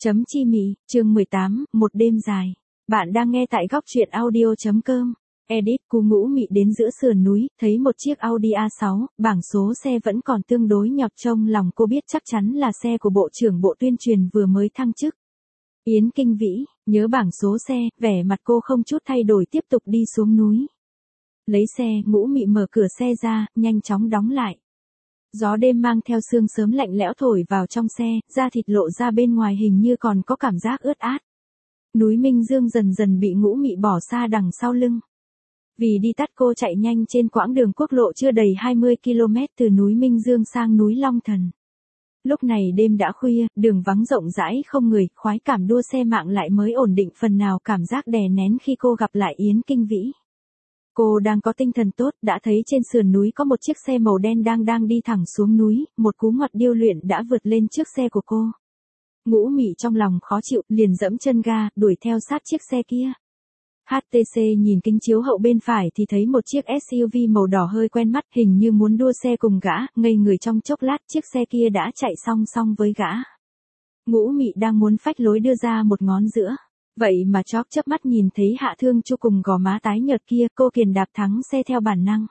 Chấm chi mị, chương 18, một đêm dài. Bạn đang nghe tại góc truyện audio.com. Edit Cú Ngũ Mị đến giữa sườn núi, thấy một chiếc Audi A6, bảng số xe vẫn còn tương đối nhọt, trong lòng cô biết chắc chắn là xe của Bộ trưởng Bộ Tuyên truyền vừa mới thăng chức. Yến Kinh Vĩ, nhớ bảng số xe, vẻ mặt cô không chút thay đổi tiếp tục đi xuống núi. Lấy xe, Ngũ Mị mở cửa xe ra, nhanh chóng đóng lại. Gió đêm mang theo sương sớm lạnh lẽo thổi vào trong xe, da thịt lộ ra bên ngoài hình như còn có cảm giác ướt át. Núi Minh Dương dần dần bị Ngũ Mị bỏ xa đằng sau lưng. Vì đi tắt cô chạy nhanh trên quãng đường quốc lộ chưa đầy 20 km từ núi Minh Dương sang núi Long Thần. Lúc này đêm đã khuya, đường vắng rộng rãi không người, khoái cảm đua xe mạng lại mới ổn định phần nào cảm giác đè nén khi cô gặp lại Yến Kinh Vĩ. Cô đang có tinh thần tốt, đã thấy trên sườn núi có một chiếc xe màu đen đang đi thẳng xuống núi, một cú ngoặt điêu luyện đã vượt lên trước xe của cô. Ngũ Mị trong lòng khó chịu, liền giẫm chân ga, đuổi theo sát chiếc xe kia. HTC nhìn kính chiếu hậu bên phải thì thấy một chiếc SUV màu đỏ hơi quen mắt, hình như muốn đua xe cùng gã, ngây người trong chốc lát chiếc xe kia đã chạy song song với gã. Ngũ Mị đang muốn phách lối đưa ra một ngón giữa. Vậy mà chóp chớp mắt nhìn thấy Hạ Thương Chu cùng gò má tái nhợt kia, cô kiền đạp thắng xe theo bản năng.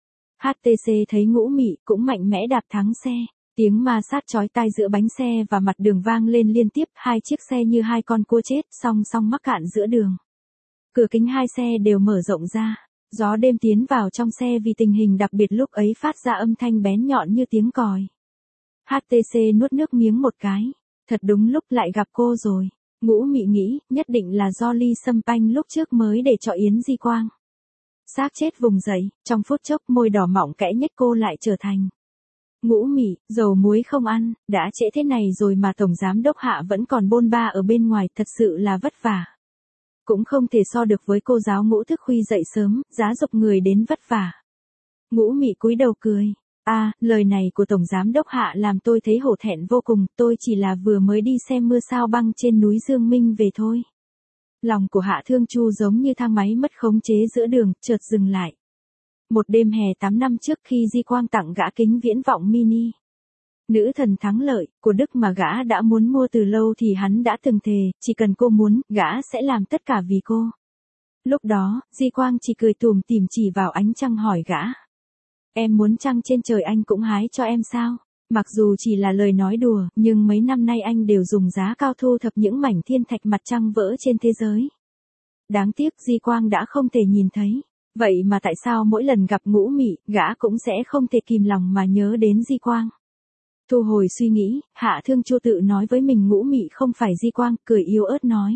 HTC thấy Ngũ Mị cũng mạnh mẽ đạp thắng xe, tiếng ma sát chói tai giữa bánh xe và mặt đường vang lên liên tiếp, hai chiếc xe như hai con cua chết song song mắc cạn giữa đường. Cửa kính hai xe đều mở rộng ra, gió đêm tiến vào trong xe vì tình hình đặc biệt lúc ấy phát ra âm thanh bén nhọn như tiếng còi. HTC nuốt nước miếng một cái, thật đúng lúc lại gặp cô rồi. Ngũ Mị nghĩ, nhất định là do ly sâm panh lúc trước mới để cho Yến Di Quang. Xác chết vùng dậy, trong phút chốc môi đỏ mọng kẽ nhất cô lại trở thành. Ngũ Mị, dầu muối không ăn, đã trễ thế này rồi mà Tổng Giám Đốc Hạ vẫn còn bôn ba ở bên ngoài, thật sự là vất vả. Cũng không thể so được với cô giáo Ngũ thức khuya dậy sớm, giá dục người đến vất vả. Ngũ Mị cúi đầu cười. Lời này của Tổng Giám Đốc Hạ làm tôi thấy hổ thẹn vô cùng, tôi chỉ là vừa mới đi xem mưa sao băng trên núi Dương Minh về thôi. Lòng của Hạ Thương Chu giống như thang máy mất khống chế giữa đường, chợt dừng lại. Một đêm hè 8 năm trước khi Di Quang tặng gã kính viễn vọng mini. Nữ thần thắng lợi, của Đức mà gã đã muốn mua từ lâu thì hắn đã từng thề, chỉ cần cô muốn, gã sẽ làm tất cả vì cô. Lúc đó, Di Quang chỉ cười tủm tỉm chỉ vào ánh trăng hỏi gã. Em muốn trăng trên trời anh cũng hái cho em sao? Mặc dù chỉ là lời nói đùa, nhưng mấy năm nay anh đều dùng giá cao thu thập những mảnh thiên thạch mặt trăng vỡ trên thế giới. Đáng tiếc Di Quang đã không thể nhìn thấy. Vậy mà tại sao mỗi lần gặp Ngũ Mị, gã cũng sẽ không thể kìm lòng mà nhớ đến Di Quang? Thu hồi suy nghĩ, Hạ Thương Chu tự nói với mình Ngũ Mị không phải Di Quang, cười yếu ớt nói.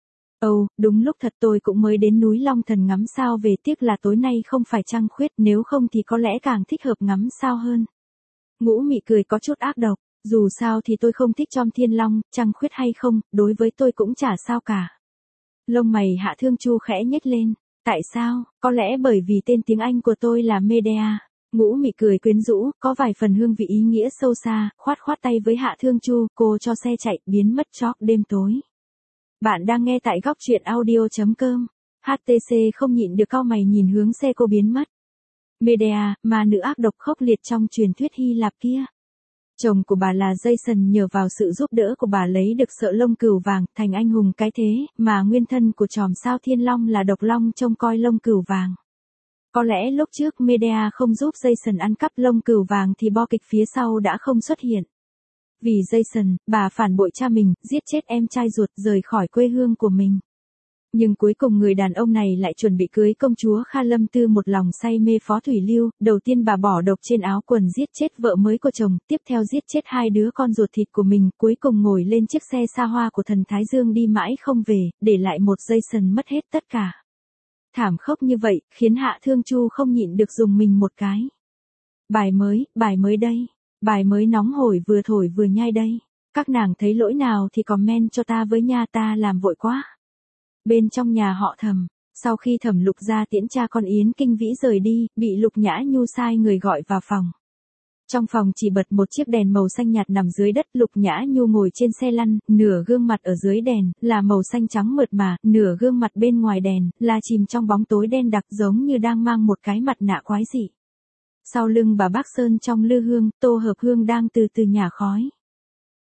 Đúng lúc thật tôi cũng mới đến núi Long Thần ngắm sao về, tiếc là tối nay không phải trăng khuyết, nếu không thì có lẽ càng thích hợp ngắm sao hơn. Ngũ Mị cười có chút ác độc, dù sao thì tôi không thích Chom Thiên Long, trăng khuyết hay không, đối với tôi cũng chả sao cả. Lông mày Hạ Thương Chu khẽ nhếch lên, tại sao, có lẽ bởi vì tên tiếng Anh của tôi là Medea. Ngũ Mị cười quyến rũ, có vài phần hương vị ý nghĩa sâu xa, khoát tay với Hạ Thương Chu, cô cho xe chạy, biến mất chóp đêm tối. Bạn đang nghe tại góc truyện audio.com. HTC không nhịn được cau mày nhìn hướng xe cô biến mất. Medea, mà nữ ác độc khốc liệt trong truyền thuyết Hy Lạp kia. Chồng của bà là Jason nhờ vào sự giúp đỡ của bà lấy được sợi lông cừu vàng, thành anh hùng cái thế, mà nguyên thân của chòm sao Thiên Long là Độc Long trông coi lông cừu vàng. Có lẽ lúc trước Medea không giúp Jason ăn cắp lông cừu vàng thì bo kịch phía sau đã không xuất hiện. Vì Jason, bà phản bội cha mình, giết chết em trai ruột, rời khỏi quê hương của mình. Nhưng cuối cùng người đàn ông này lại chuẩn bị cưới công chúa Kha Lâm Tư một lòng say mê Phó Thủy Lưu, đầu tiên bà bỏ độc trên áo quần giết chết vợ mới của chồng, tiếp theo giết chết hai đứa con ruột thịt của mình, cuối cùng ngồi lên chiếc xe xa hoa của thần Thái Dương đi mãi không về, để lại một Jason mất hết tất cả. Thảm khốc như vậy, khiến Hạ Thương Chu không nhịn được dùng mình một cái. Bài mới đây. Bài mới nóng hổi vừa thổi vừa nhai đây. Các nàng thấy lỗi nào thì comment cho ta với nha, ta làm vội quá. Bên trong nhà họ Thẩm, sau khi Thẩm Lục ra tiễn cha con Yến Kinh Vĩ rời đi, bị Lục Nhã Nhu sai người gọi vào phòng. Trong phòng chỉ bật một chiếc đèn màu xanh nhạt nằm dưới đất, Lục Nhã Nhu ngồi trên xe lăn, nửa gương mặt ở dưới đèn, là màu xanh trắng mượt mà, nửa gương mặt bên ngoài đèn, là chìm trong bóng tối đen đặc giống như đang mang một cái mặt nạ quái dị. Sau lưng bà Bác Sơn trong lư hương, Tô Hợp Hương đang từ từ nhả khói.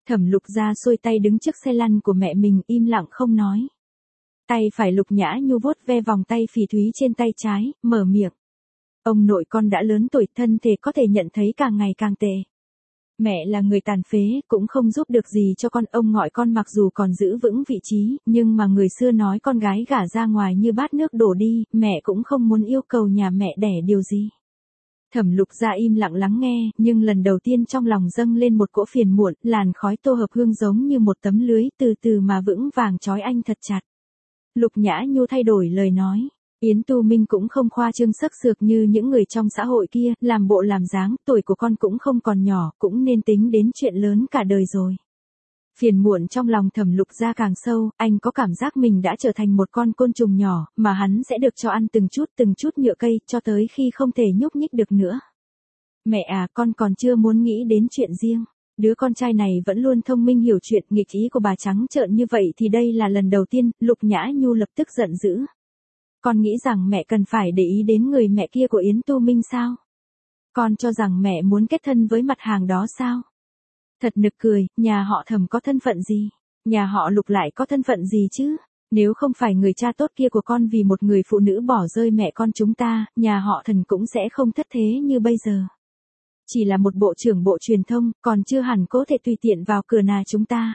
Thẩm Lục Gia xuôi tay đứng trước xe lăn của mẹ mình im lặng không nói. Tay phải Lục Nhã Nhu vuốt ve vòng tay phỉ thúy trên tay trái, mở miệng. Ông nội con đã lớn tuổi, thân thể có thể nhận thấy càng ngày càng tệ. Mẹ là người tàn phế, cũng không giúp được gì cho con. Ông ngoại con mặc dù còn giữ vững vị trí, nhưng mà người xưa nói con gái gả ra ngoài như bát nước đổ đi, mẹ cũng không muốn yêu cầu nhà mẹ đẻ điều gì. Thẩm Lục Gia im lặng lắng nghe, nhưng lần đầu tiên trong lòng dâng lên một cỗ phiền muộn, làn khói tô hợp hương giống như một tấm lưới từ từ mà vững vàng trói anh thật chặt. Lục Nhã Nhu thay đổi lời nói. Yến Tu Minh cũng không khoa trương sắc sược như những người trong xã hội kia, làm bộ làm dáng, tuổi của con cũng không còn nhỏ, cũng nên tính đến chuyện lớn cả đời rồi. Phiền muộn trong lòng Thẩm Lục Gia càng sâu, anh có cảm giác mình đã trở thành một con côn trùng nhỏ, mà hắn sẽ được cho ăn từng chút nhựa cây, cho tới khi không thể nhúc nhích được nữa. Mẹ à, con còn chưa muốn nghĩ đến chuyện riêng. Đứa con trai này vẫn luôn thông minh hiểu chuyện, nghịch ý của bà trắng trợn như vậy thì đây là lần đầu tiên. Lục Nhã Nhu lập tức giận dữ. Con nghĩ rằng mẹ cần phải để ý đến người mẹ kia của Yến Tu Minh sao? Con cho rằng mẹ muốn kết thân với mặt hàng đó sao? Thật nực cười, nhà họ Thẩm có thân phận gì? Nhà họ Lục lại có thân phận gì chứ? Nếu không phải người cha tốt kia của con vì một người phụ nữ bỏ rơi mẹ con chúng ta, nhà họ Thần cũng sẽ không thất thế như bây giờ. Chỉ là một bộ trưởng bộ truyền thông, còn chưa hẳn có thể tùy tiện vào cửa nhà chúng ta.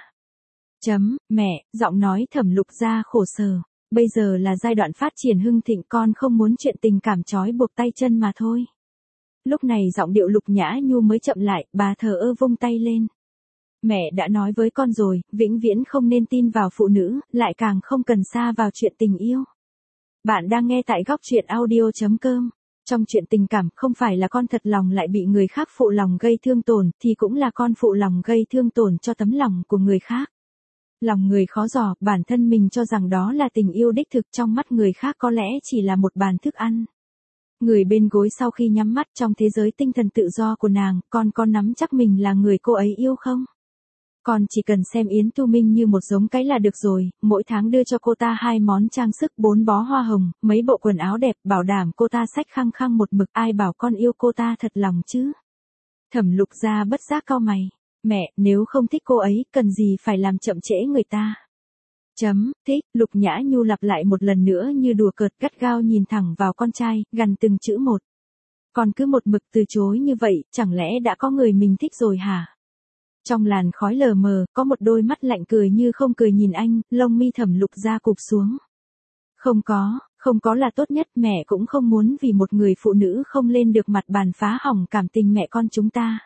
Mẹ, giọng nói Thẩm Lục Gia khổ sở. Bây giờ là giai đoạn phát triển hưng thịnh, con không muốn chuyện tình cảm trói buộc tay chân mà thôi. Lúc này giọng điệu Lục Nhã Nhu mới chậm lại, bà thờ ơ vung tay lên. Mẹ đã nói với con rồi, vĩnh viễn không nên tin vào phụ nữ, lại càng không cần sa vào chuyện tình yêu. Bạn đang nghe tại góc truyện audio.com. Trong chuyện tình cảm, không phải là con thật lòng lại bị người khác phụ lòng gây thương tổn, thì cũng là con phụ lòng gây thương tổn cho tấm lòng của người khác. Lòng người khó dò, bản thân mình cho rằng đó là tình yêu đích thực, trong mắt người khác có lẽ chỉ là một bàn thức ăn. Người bên gối sau khi nhắm mắt, trong thế giới tinh thần tự do của nàng, con có nắm chắc mình là người cô ấy yêu không? Con chỉ cần xem Yến Tu Minh như một giống cái là được rồi, mỗi tháng đưa cho cô ta 2 món trang sức, 4 bó hoa hồng, mấy bộ quần áo đẹp, bảo đảm cô ta xách khăng khăng một mực, ai bảo con yêu cô ta thật lòng chứ? Thẩm Lục Gia bất giác cau mày. Mẹ, nếu không thích cô ấy, cần gì phải làm chậm trễ người ta? Thích, Lục Nhã Nhu lặp lại một lần nữa như đùa cợt, gắt gao nhìn thẳng vào con trai, gằn từng chữ một. Con cứ một mực từ chối như vậy, chẳng lẽ đã có người mình thích rồi hả? Trong làn khói lờ mờ, có một đôi mắt lạnh cười như không cười nhìn anh, lông mi Thẩm Lục Gia cụp xuống. Không có là tốt nhất, mẹ cũng không muốn vì một người phụ nữ không lên được mặt bàn phá hỏng cảm tình mẹ con chúng ta.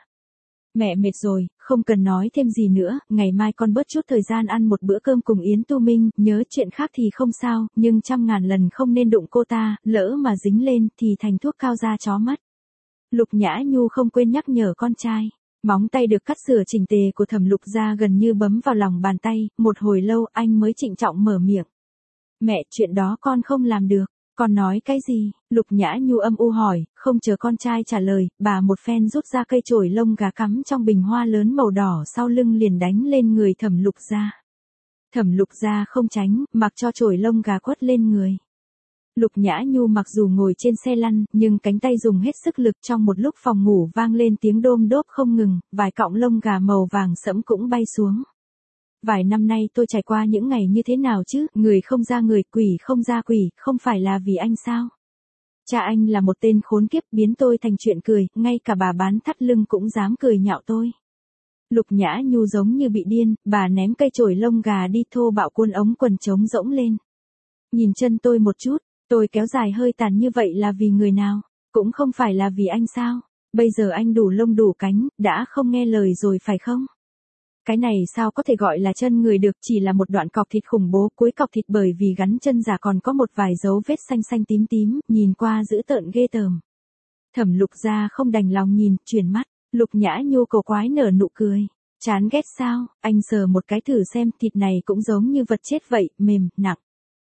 Mẹ mệt rồi, không cần nói thêm gì nữa, ngày mai con bớt chút thời gian ăn một bữa cơm cùng Yến Tu Minh, nhớ chuyện khác thì không sao, nhưng trăm ngàn lần không nên đụng cô ta, lỡ mà dính lên thì thành thuốc cao da chó mất. Lục Nhã Nhu không quên nhắc nhở con trai. Móng tay được cắt sửa chỉnh tề của Thẩm Lục Gia gần như bấm vào lòng bàn tay, một hồi lâu anh mới trịnh trọng mở miệng. Mẹ, chuyện đó con không làm được. Con nói cái gì? Lục Nhã Nhu âm u hỏi, không chờ con trai trả lời, bà một phen rút ra cây chổi lông gà cắm trong bình hoa lớn màu đỏ sau lưng liền đánh lên người Thẩm Lục Gia. Thẩm Lục Gia không tránh, mặc cho chổi lông gà quất lên người. Lục Nhã Nhu mặc dù ngồi trên xe lăn, nhưng cánh tay dùng hết sức lực, trong một lúc phòng ngủ vang lên tiếng đôm đốp không ngừng, vài cọng lông gà màu vàng sẫm cũng bay xuống. Vài năm nay tôi trải qua những ngày như thế nào chứ, người không ra người, quỷ không ra quỷ, không phải là vì anh sao? Cha anh là một tên khốn kiếp, biến tôi thành chuyện cười, ngay cả bà bán thắt lưng cũng dám cười nhạo tôi. Lục Nhã Nhu giống như bị điên, bà ném cây chổi lông gà đi, thô bạo cuốn ống quần trống rỗng lên. Nhìn chân tôi một chút, tôi kéo dài hơi tàn như vậy là vì người nào? Cũng không phải là vì anh sao? Bây giờ anh đủ lông đủ cánh, đã không nghe lời rồi phải không? Cái này sao có thể gọi là chân người được, chỉ là một đoạn cọc thịt khủng bố, cuối cọc thịt bởi vì gắn chân giả còn có một vài dấu vết xanh xanh tím tím, nhìn qua dữ tợn ghê tởm. Thẩm Lục Gia không đành lòng nhìn, chuyển mắt, Lục Nhã Nhu cổ quái nở nụ cười. Chán ghét sao, anh sờ một cái thử xem, thịt này cũng giống như vật chết vậy, mềm, nặng.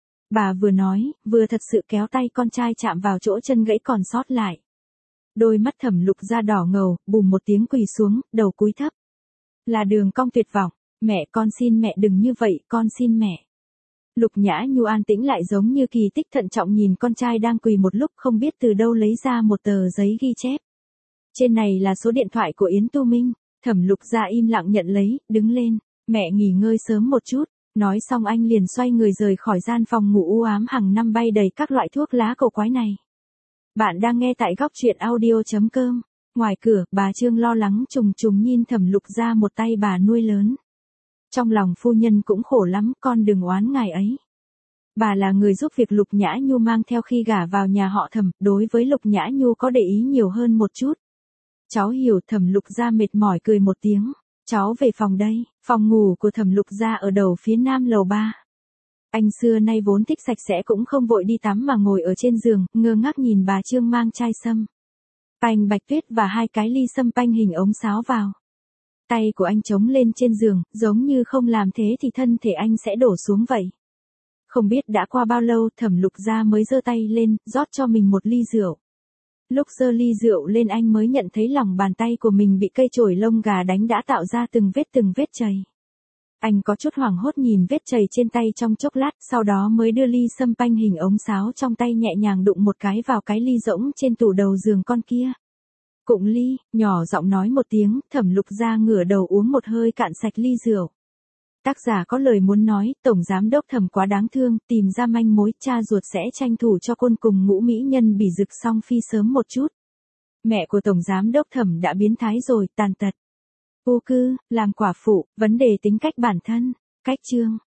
Bà vừa nói, vừa thật sự kéo tay con trai chạm vào chỗ chân gãy còn sót lại. Đôi mắt Thẩm Lục Gia đỏ ngầu, bùm một tiếng quỳ xuống, đầu cúi thấp. Là đường cong tuyệt vọng. Mẹ, con xin mẹ đừng như vậy, con xin mẹ. Lục Nhã Nhu an tĩnh lại giống như kỳ tích, thận trọng nhìn con trai đang quỳ một lúc, không biết từ đâu lấy ra một tờ giấy ghi chép. Trên này là số điện thoại của Yến Tu Minh. Thẩm Lục Gia im lặng nhận lấy, đứng lên, mẹ nghỉ ngơi sớm một chút. Nói xong anh liền xoay người rời khỏi gian phòng ngủ u ám hàng năm bay đầy các loại thuốc lá cổ quái này. Bạn đang nghe tại góc truyện audio.com. Ngoài cửa, bà Trương lo lắng trùng trùng nhìn Thẩm Lục Gia một tay bà nuôi lớn. Trong lòng phu nhân cũng khổ lắm, con đừng oán ngài ấy. Bà là người giúp việc Lục Nhã Nhu mang theo khi gả vào nhà họ Thẩm, đối với Lục Nhã Nhu có để ý nhiều hơn một chút. Cháu hiểu. Thẩm Lục Gia mệt mỏi cười một tiếng. Cháu về phòng đây. Phòng ngủ của Thẩm Lục Gia ở đầu phía nam lầu 3. Anh xưa nay vốn thích sạch sẽ cũng không vội đi tắm mà ngồi ở trên giường, ngơ ngác nhìn bà Trương mang chai sâm panh bạch tuyết và 2 cái ly sâm panh hình ống sáo vào. Tay của anh chống lên trên giường, giống như không làm thế thì thân thể anh sẽ đổ xuống vậy. Không biết đã qua bao lâu, Thẩm Lục Gia mới giơ tay lên, rót cho mình một ly rượu. Lúc giơ ly rượu lên anh mới nhận thấy lòng bàn tay của mình bị cây chổi lông gà đánh đã tạo ra từng vết chày. Anh có chút hoảng hốt nhìn vết chày trên tay trong chốc lát, sau đó mới đưa ly sâm panh hình ống sáo trong tay nhẹ nhàng đụng một cái vào cái ly rỗng trên tủ đầu giường con kia. Cụng ly, nhỏ giọng nói một tiếng, Thẩm Lục Gia ngửa đầu uống một hơi cạn sạch ly rượu. Tác giả có lời muốn nói, Tổng Giám Đốc Thẩm quá đáng thương, tìm ra manh mối, cha ruột sẽ tranh thủ cho côn cùng ngũ mỹ nhân Bỉ Dực Song Phi sớm một chút. Mẹ của Tổng Giám Đốc Thẩm đã biến thái rồi, tàn tật. Vô cư, làm quả phụ, vấn đề tính cách bản thân. Cách chương.